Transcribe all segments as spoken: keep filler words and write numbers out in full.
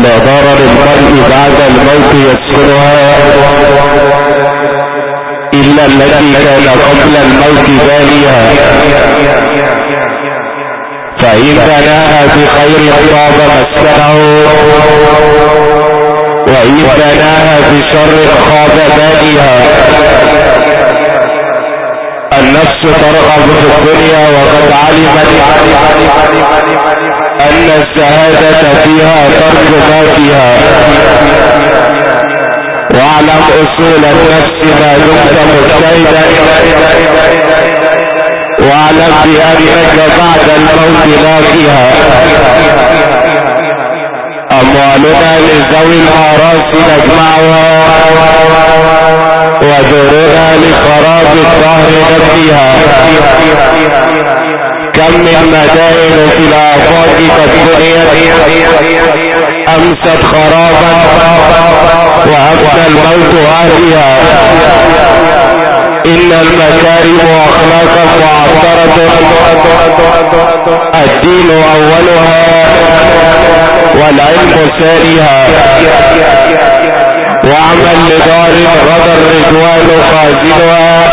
لا ضرر المرء بعد الموت يسكنها إلا التي كان قبل الموت باليها، فإن بناها بخير طاب مسكنه، وإن بناها بشر خاب باليها. النفس ترغب في الدنيا وقد علمت أن السعادة فيها ترك ما فيها، واعلم أصول النفس ما دمت مجتهدا، واعلم بأنك بعد الموت لاقيها. أموالنا لذوي المعراس نجمعها، ودورنا لخراب الدهر نبنيها. كم من مدائن في الآفاق قد بنيت أمست خرابا وأفنى الموت أهلها. إن المكارم أخلاقا معطرة، الدين أولها والعلم ثانيها. واعمل لدار غدا الرضوان خازنها،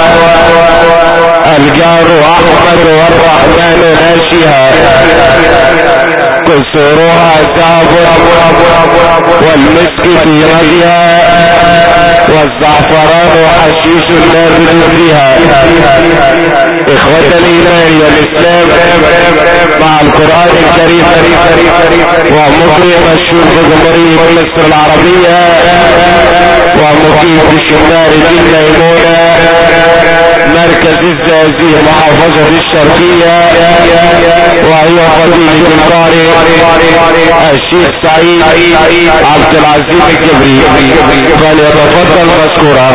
الجار أحمد والرحمن ناشها. قصورها ذهب والمسك في غدها، والزعفران حشيش لا بذكرها. إخوة الإيمان والإسلام، مع القرآن الكريم ومقرئ مشهور بجمهورية مصر العربية ومقيم بشمال الميمونة مركز الزقازيق محافظة الشرقية، وهي فضيلة القارئ الشيخ سعيد عبد العزيز الجبري، فليتفضل مشكورا.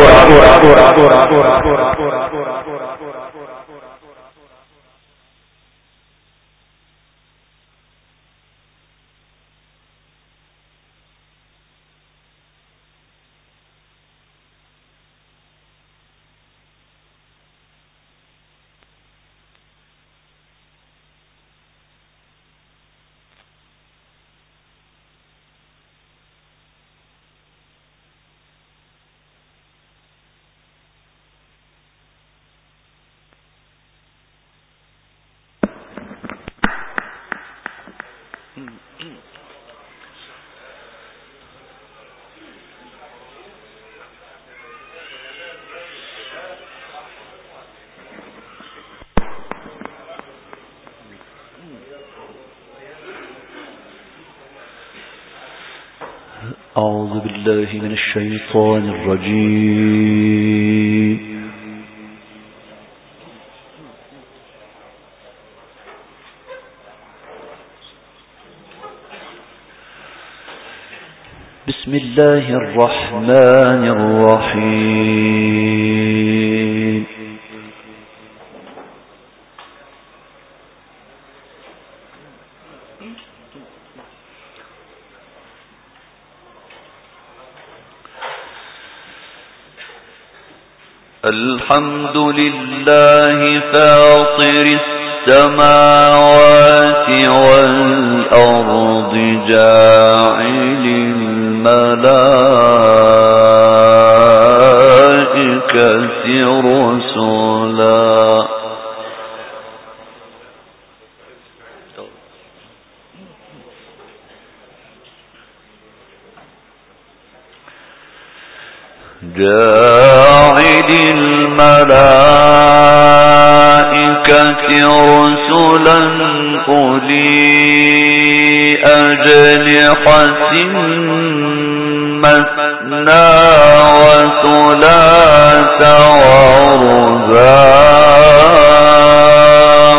أعوذ بالله من الشيطان الرجيم. بسم الله الرحمن الرحيم. الحمد لله فاطر السماوات والأرض جاعل الملائكة رسلا جاعل الملائكة رسلا أولي أجنحة مثنى وثلاث ورباع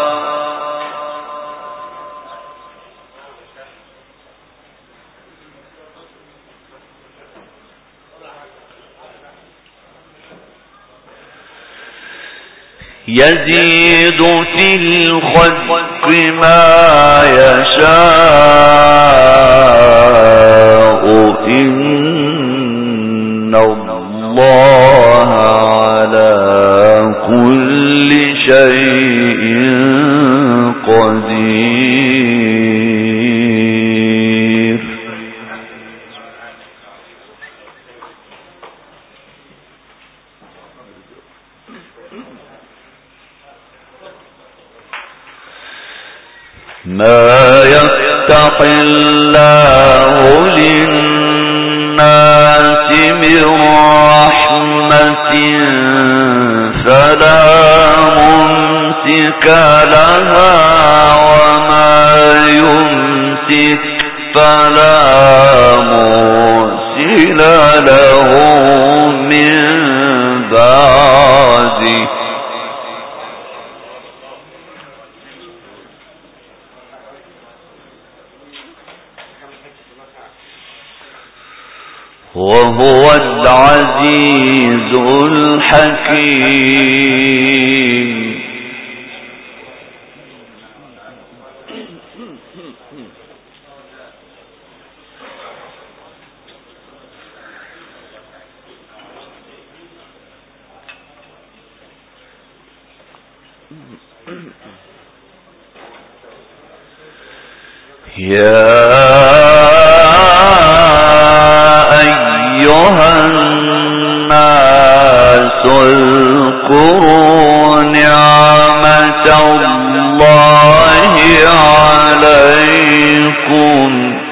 يزيد في الخلق ما يشاء إن الله على كل شيء قدير. ما يفتح الله للناس من رحمة فلا ممسك لها وما يمسك فلا مرسل له من بعده. وهو العزيز الحكيم. يا أيها الناس اذكروا نعمة الله عليكم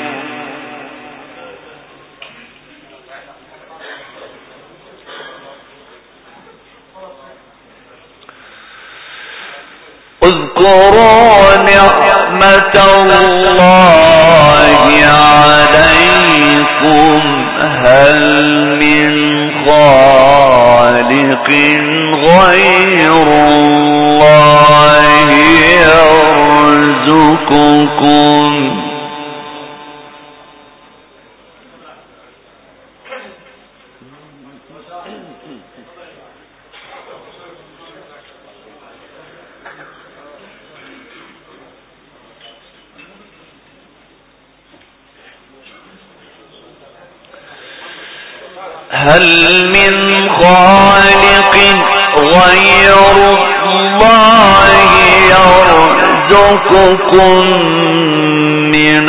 اذكروا نعمة الله عليكم هل من خالق غير الله يرزقكم هل من خالق غير الله يرزقكم من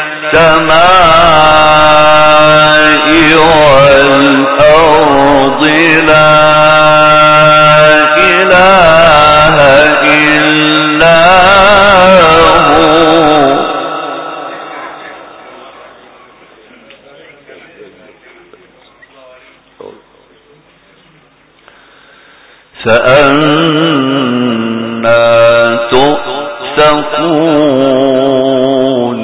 السماء والأرض لا إله إلا هو فأنا تؤفكون.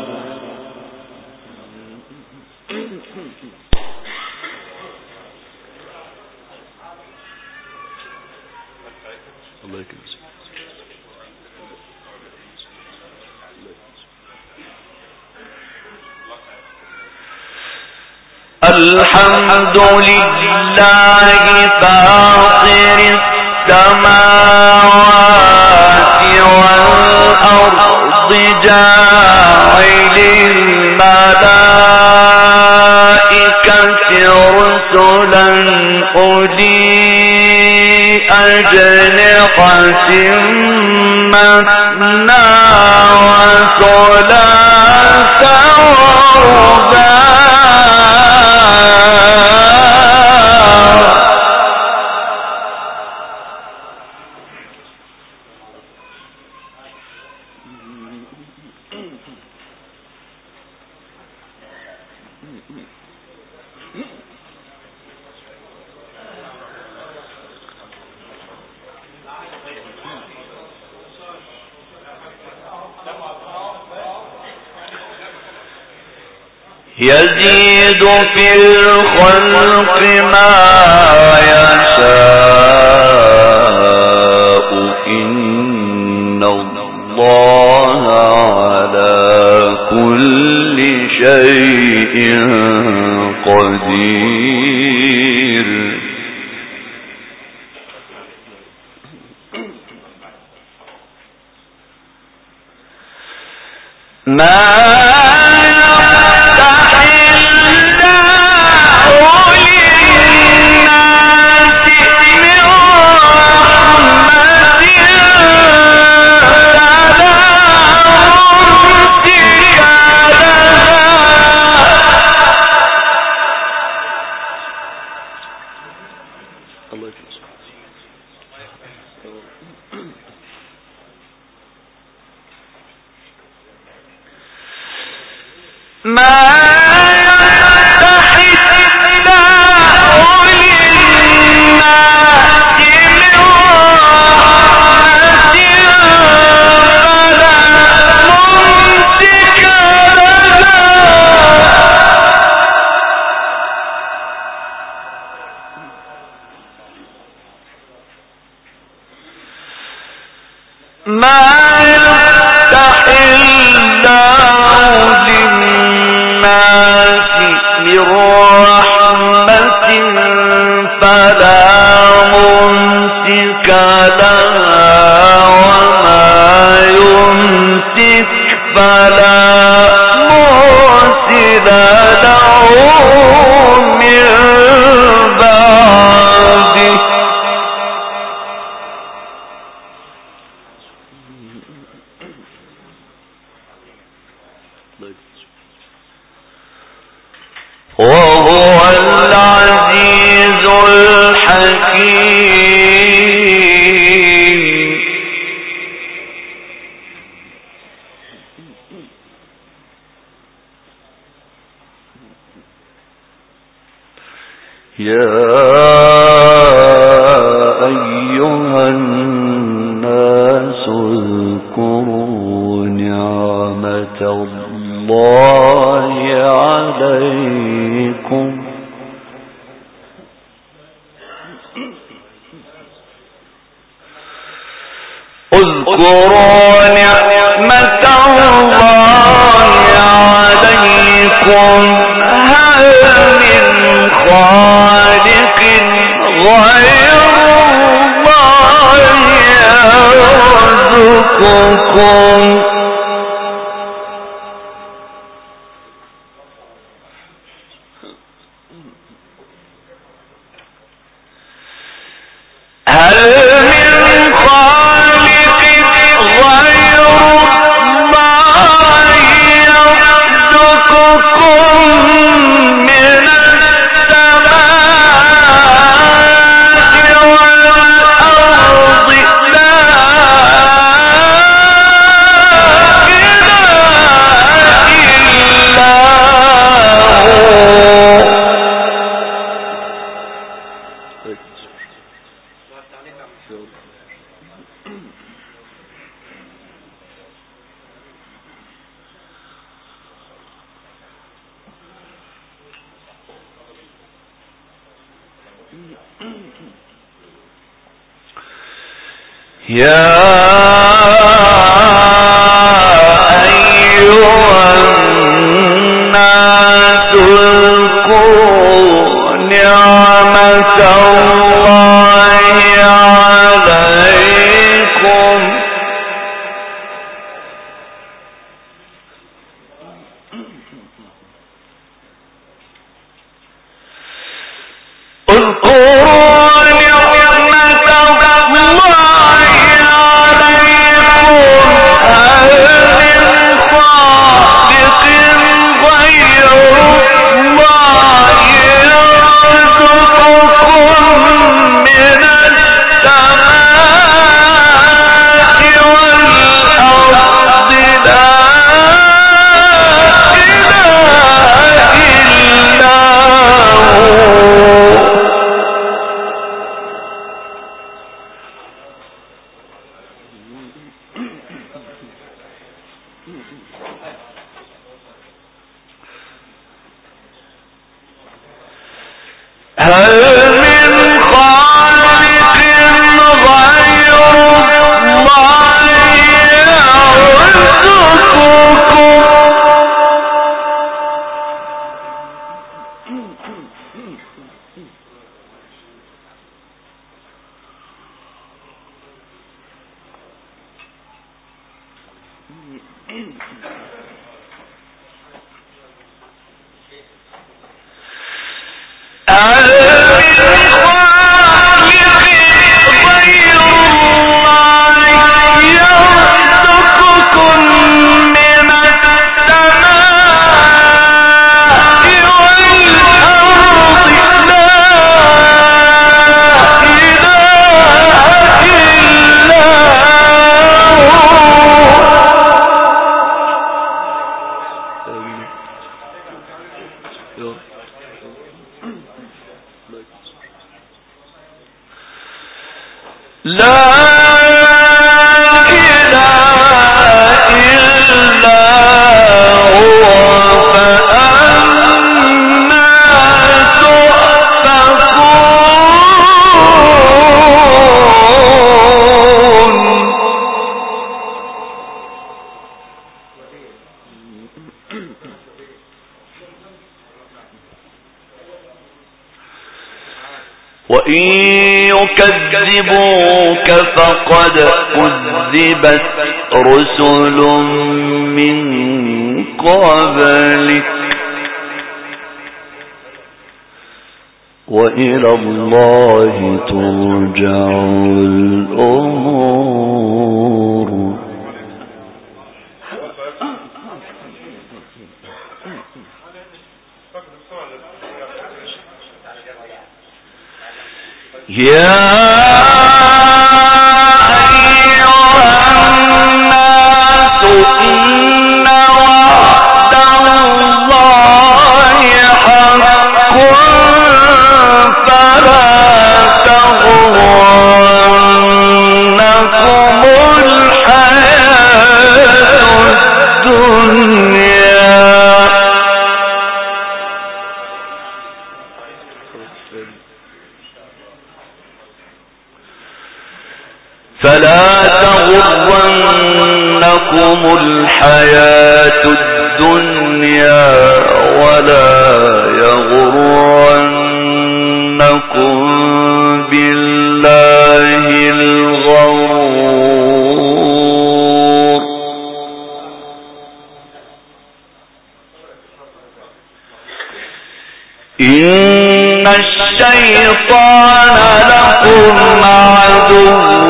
الحمد لله فاطر السماوات والأرض جاعل الملائكة رسلا أولي أجنحة مثنى وثلاث ورباع يزيد في الخلق ما يشاء إن الله على كل شيء قدير. ما وهو العزيز الحكيم. يا أيها الناس اذكروا نعمة الله عليكم اذكروا نعمة الله عليكم هل من خالق غير الله يرزقكم هل من خالق غير الله يرزقكم من السماء والأرض لا إله إلا يا أيها الناس اذكروا نعمة الله عليكم اذكروا نعمة الله هل من خالق غير الله يرزقكم من السماء والأرض لا إله إلا هو هل من خالق غير الله يرزقكم هل وإن يكذبوك فقد كذبت رسل من قبلك وإلى الله ترجع الأمور. يا فلا تغرنكم الحياة الدنيا ولا يغرنكم بالله الغرور. إن الشيطان لكم عدو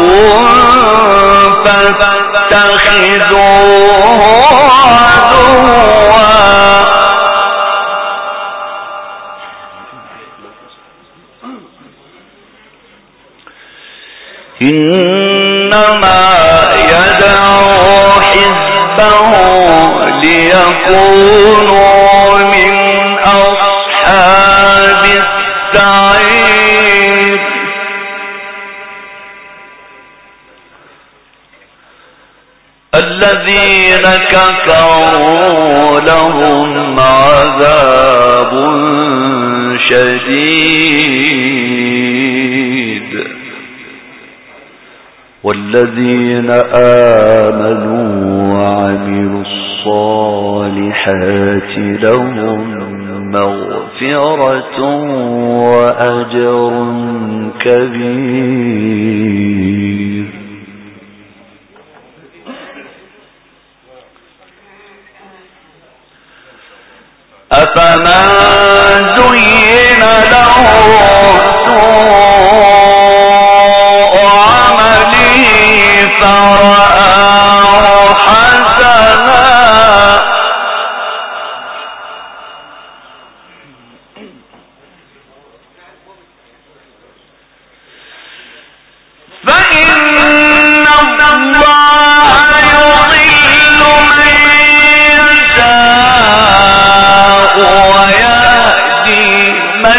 فاتخذوه عدوا إنما يدعو حزبه ليكونوا من أصحاب السعير. الذين كفروا لهم عذاب شديد والذين آمنوا وعملوا الصالحات لهم مغفرة وأجر كبير. أفمن زين له سوء عمله فرآه حسنا فإن الله يضل من يشاء ويهدي من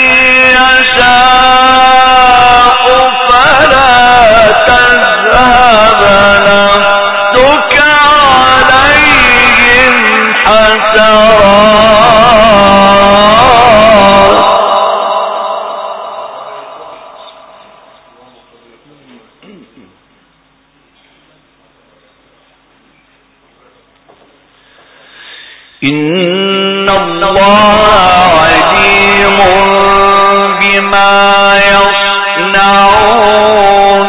يشاء فلا تذهب نفسك عليهم حسرات إن الله عليم بما يصنعون.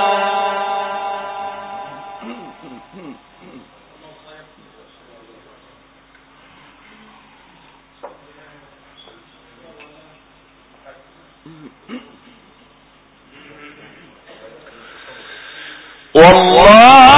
والله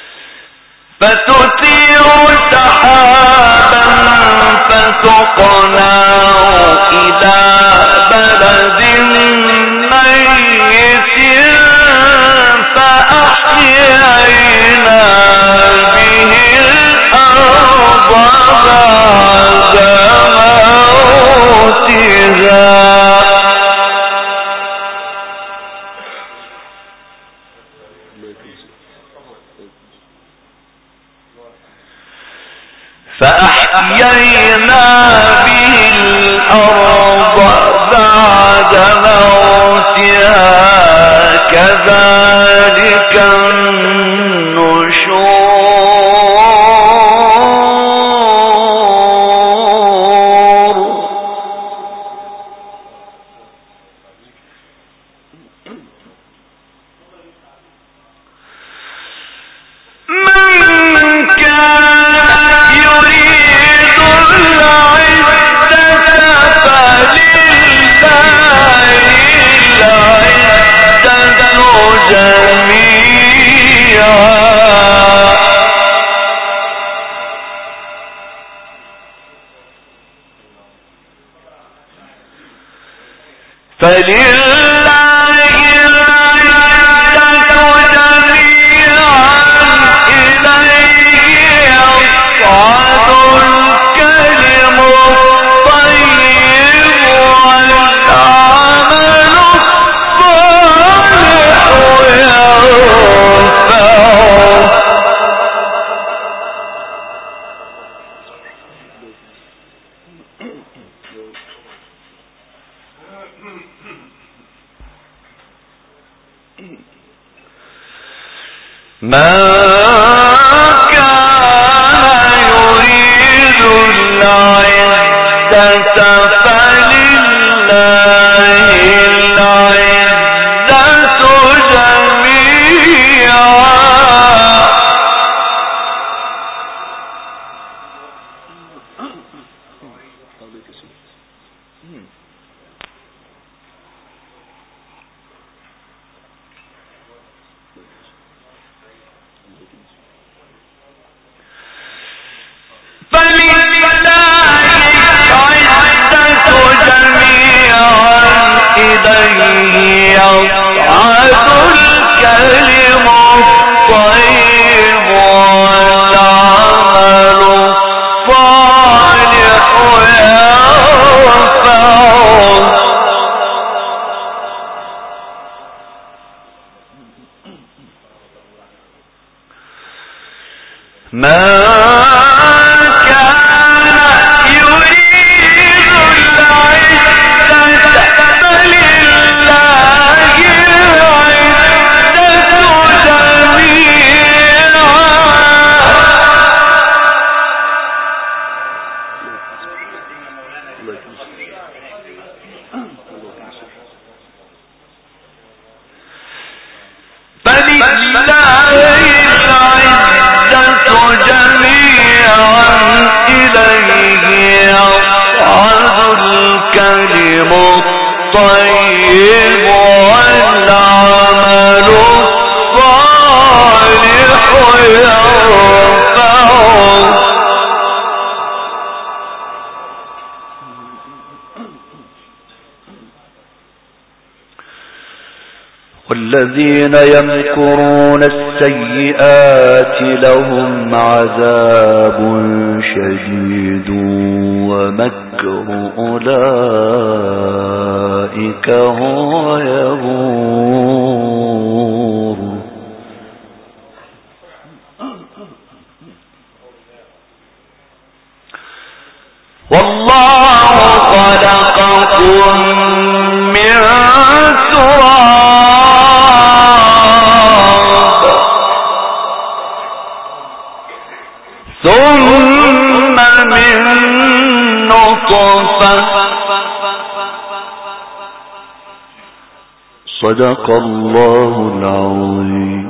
فتثير سحابا فسقناه فأخرجناه إلى بلد ميت فأحيينا به الأرض بعد موتها فأحيينا به الأرض بعد موتها كذلك النشور من كان يريد العزة فلله العزة جميعا فلله العزة جميعا إليه يصعد الكلم الطيب والعمل الصالح يرفعه من كان يريد العزة فلله العزة جميعا فلله العزة جميعا إليه يصعد الكلم الطيب والعمل الصالح يرفعه من الطيب والعمل الصالح يرفعه والذين يمكرون السيئات لهم عذاب شديد ومكر أولئك هو يبور والله خلقكم من تراب ثم من نطفة صدق الله العظيم.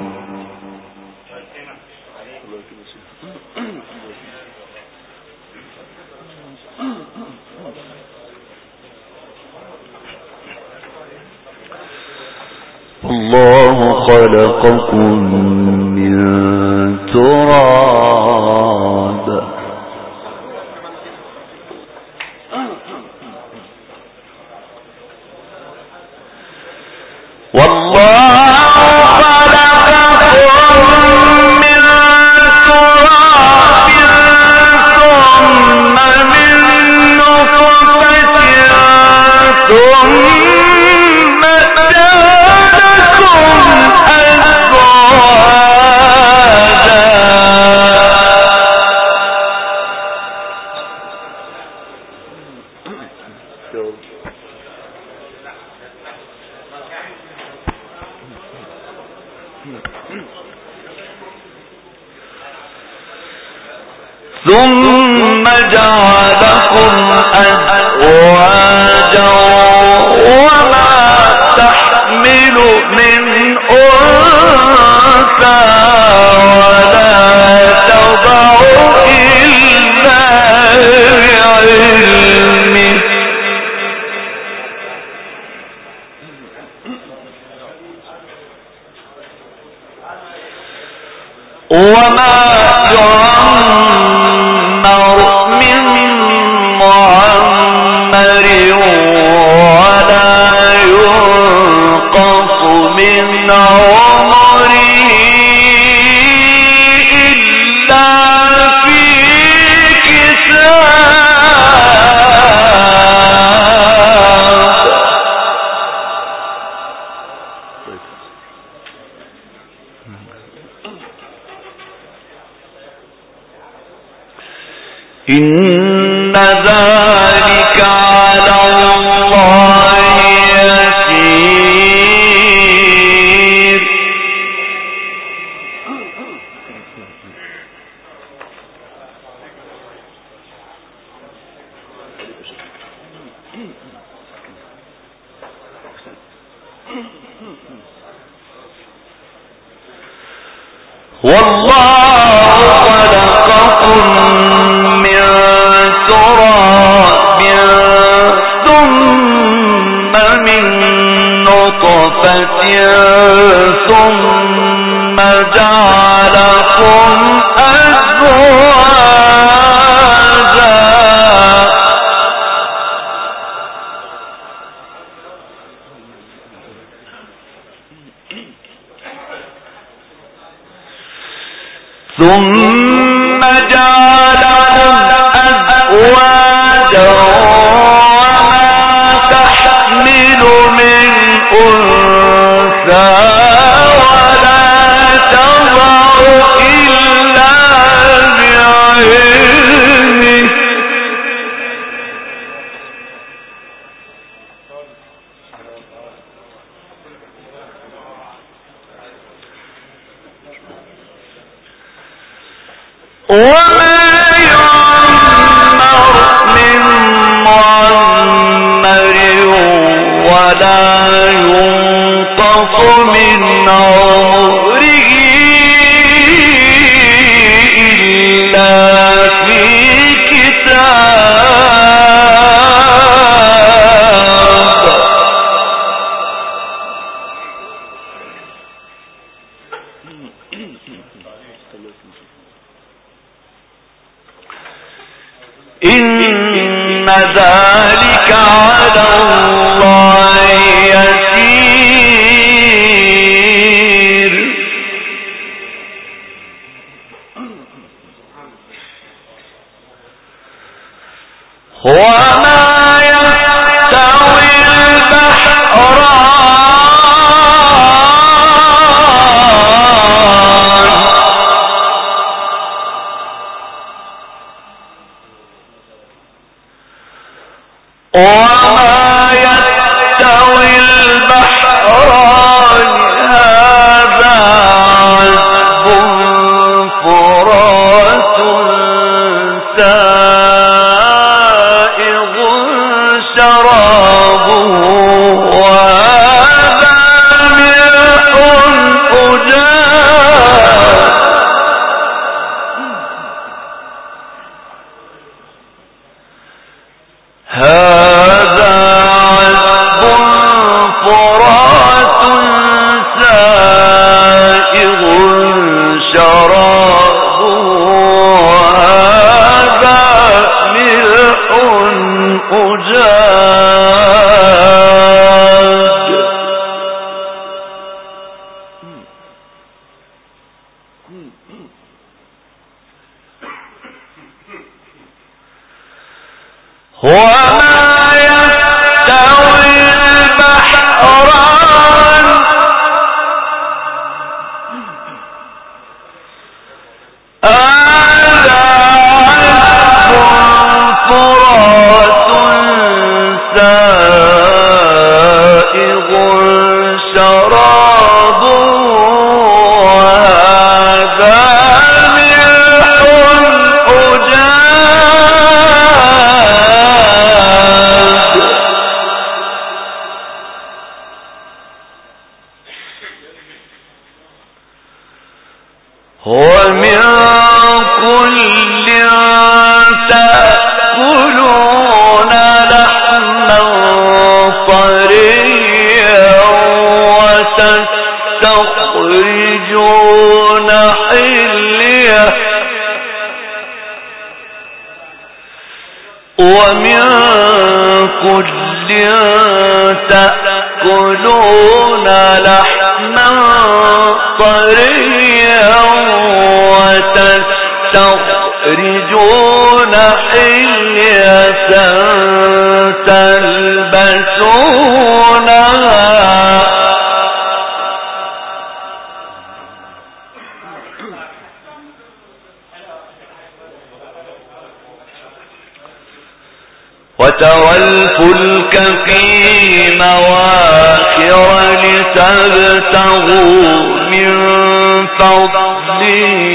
الله خلقكم من تراب والله خلقكم من تراب ثم من نطفة ثم جعلكم ثم جعلكم أزواجا وما تحمل من أنثى ولا تضع إلا بعلمه وما يعمر من معمر ولا ينقص من عمره إلا في كتاب إن ذلك على الله يسير والله خلقكم من تراب ثم من نطفة ثم جعلكم أزواجا ثم جعلكم أزواجا وما تحمل من أنثى ولا تضع إلا بعلمه وما يعمر من معمر ولا ينقص من عمره إلا في كتاب إن ذلك على الله يسير وما يستوي وما يستوي البحران هذا عذب فرات سائغ شرابه وهذا ملح أجاج هذا عذب فرات سائغ شرابه وهذا ملح أجاج تأكلون لحما طريا وتستخرجون حلية تلبسونها وترى الفلك فيه مواخر لتبتغوا من فضله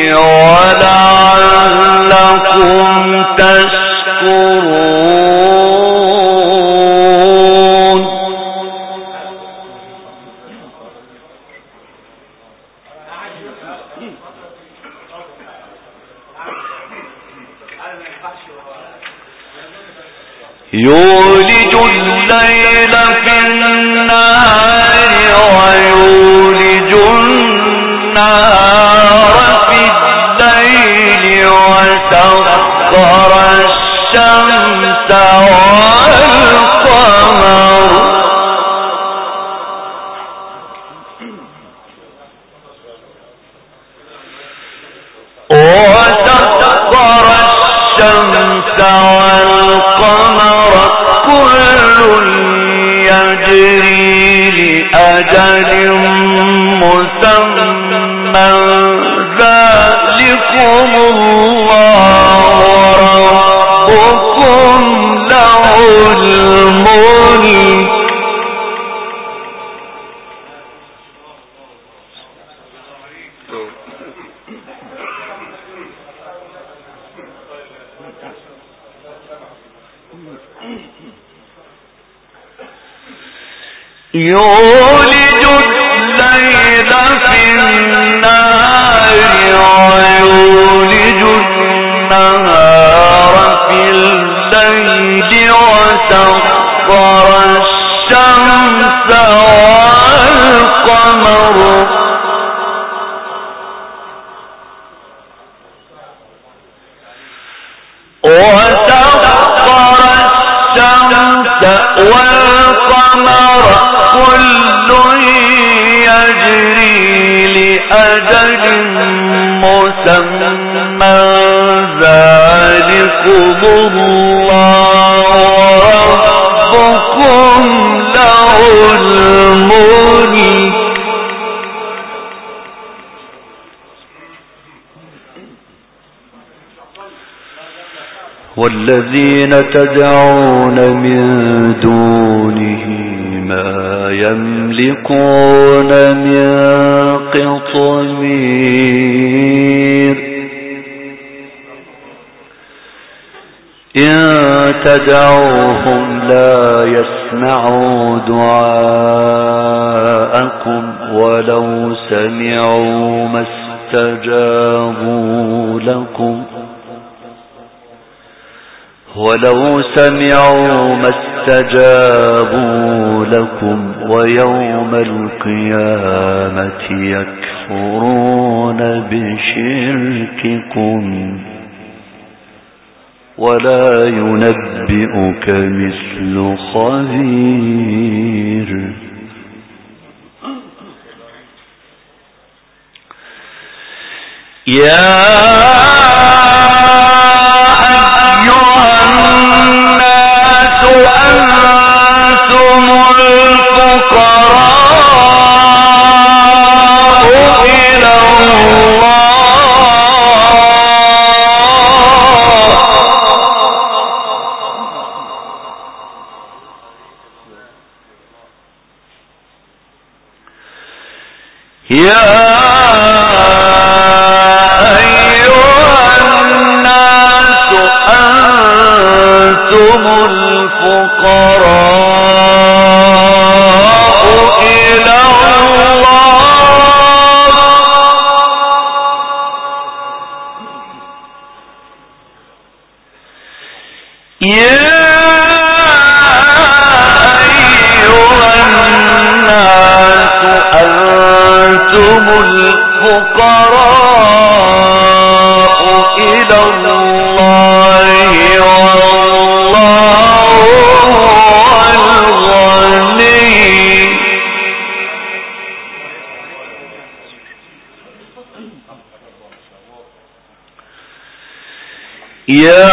ولعلكم تشكرون يولج الليل في النهار ويولج النهار في الليل وسخر الشمس والقمر وسخر الشمس والقمر كل يجري لأجل مسمى ذلكم الله ربكم له الملك يولج الليل في النهار ويولج النهار في الليل وسخر الشمس والقمر وسخر الشمس والقمر كل يجري لأجل مسمى ذلكم الله ربكم له الملك والذين تدعون من دونه ما يملكون من قطمير إن تدعوهم لا يسمعوا دعاءكم ولو سمعوا ما استجابوا لكم ولو سمعوا ما استجابوا لكم ويوم القيامة يكفرون بشرككم ولا ينبئك مثل خبير يا يا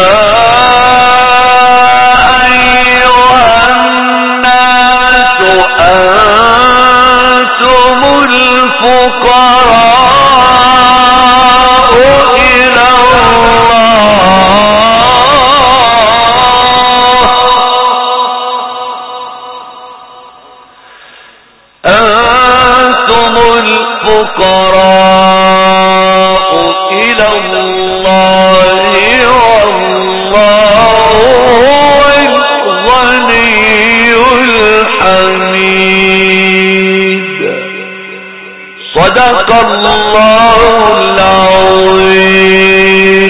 أيها الناس أنتم الفقراء إلى الله أنتم الفقراء إلى الله والله هو الغني الحميد صدق الله العظيم.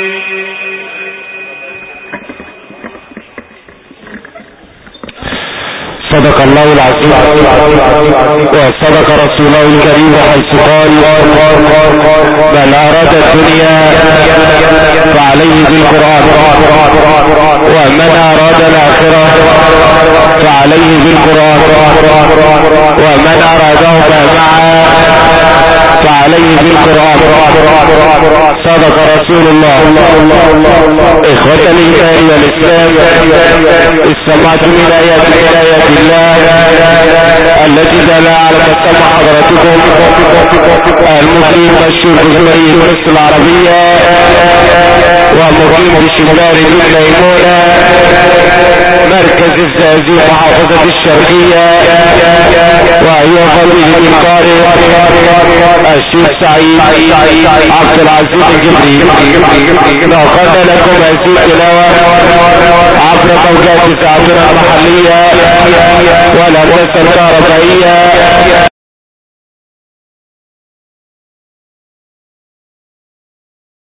صدق الله العظيم وصدق رسوله الكريم حيث قال من أراد الدنيا فعليه بالقرآن ومن أراد الآخرة فعليه بالقرآن ومن أرادهما معا فعليه بالقرآن. صدق رسول الله. إخوة الإيمان والإسلام استمعت من آيات آيات الله التي دل على تسمع حضراتكم المقيم الشرق الجمهوري مصر العربية ومقيم بشمال الميمونة مركز الزقازيق محافظة الشرقية وهي فضيلة القارئ الشيخ سعيد عبد العزيز الجبري. نقل لكم هذه التلاوة عبر موجات التعبير المحلية والهندسة الكهربائية